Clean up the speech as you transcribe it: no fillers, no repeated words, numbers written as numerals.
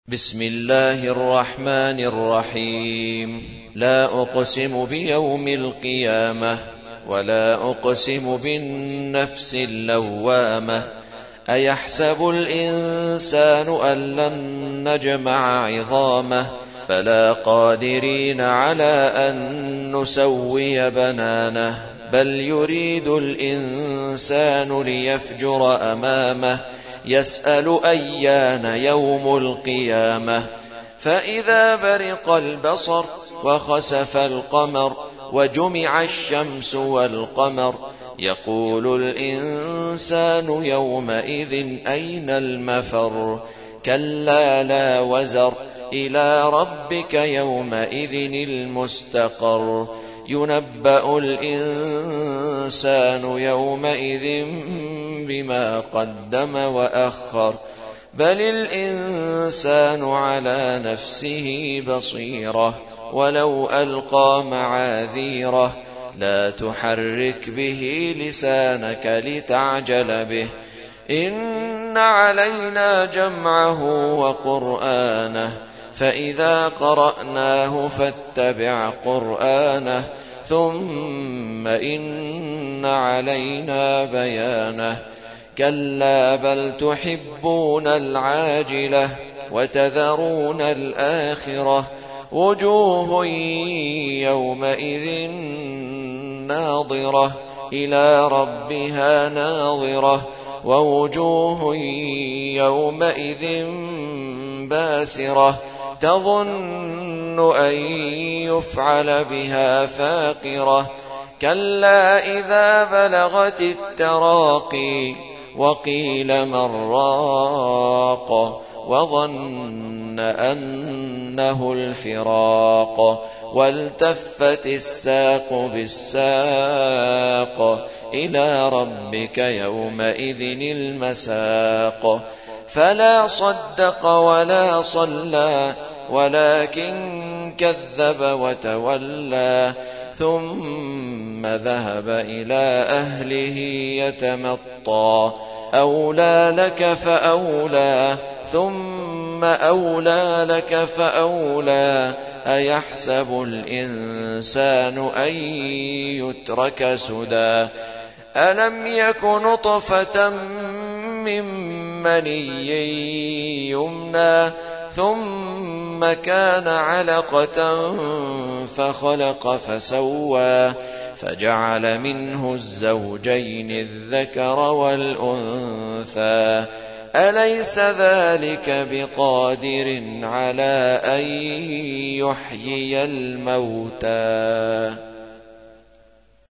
بسم الله الرحمن الرحيم. لا أقسم بيوم القيامة ولا أقسم بالنفس اللوامة. أيحسب الإنسان أن لن نجمع عظامه بلى قادرين على أن نسوي بنانه بل يريد الإنسان ليفجر أمامه يسأل أيان يوم القيامة. فإذا برق البصر وخسف القمر وجمع الشمس والقمر يقول الإنسان يومئذ أين المفر. كلا لا وزر إلى ربك يومئذ المستقر. ينبأ الإنسان يومئذ بما قدم وأخر بل الإنسان على نفسه بصيرة ولو ألقى معاذيره. لا تحرك به لسانك لتعجل به إن علينا جمعه وقرآنه فإذا قرأناه فاتبع قرآنه ثم إن علينا بيانه. كلا بل تحبون العاجلة وتذرون الآخرة. وجوه يومئذ ناظرة إلى ربها ناظرة ووجوه يومئذ باسرة تظن أن يفعل بها فاقرة. كلا إذا بلغت التراقي وقيل من راق وظن أنه الفراق والتفت الساق بالساق إلى ربك يومئذ المساق. فلا صدق ولا صلى ولكن كذب وتولى ثم ذهب إلى أهله يتمطى. أولى لك فأولى ثم أولى لك فأولى. أيحسب الإنسان أن يترك سدى. ألم يك نطفة من مني يمنى ثم كان علقة فخلق فسوى فجعل منه الزوجين الذكر والأنثى. أليس ذلك بقادر على أن يحيي الموتى.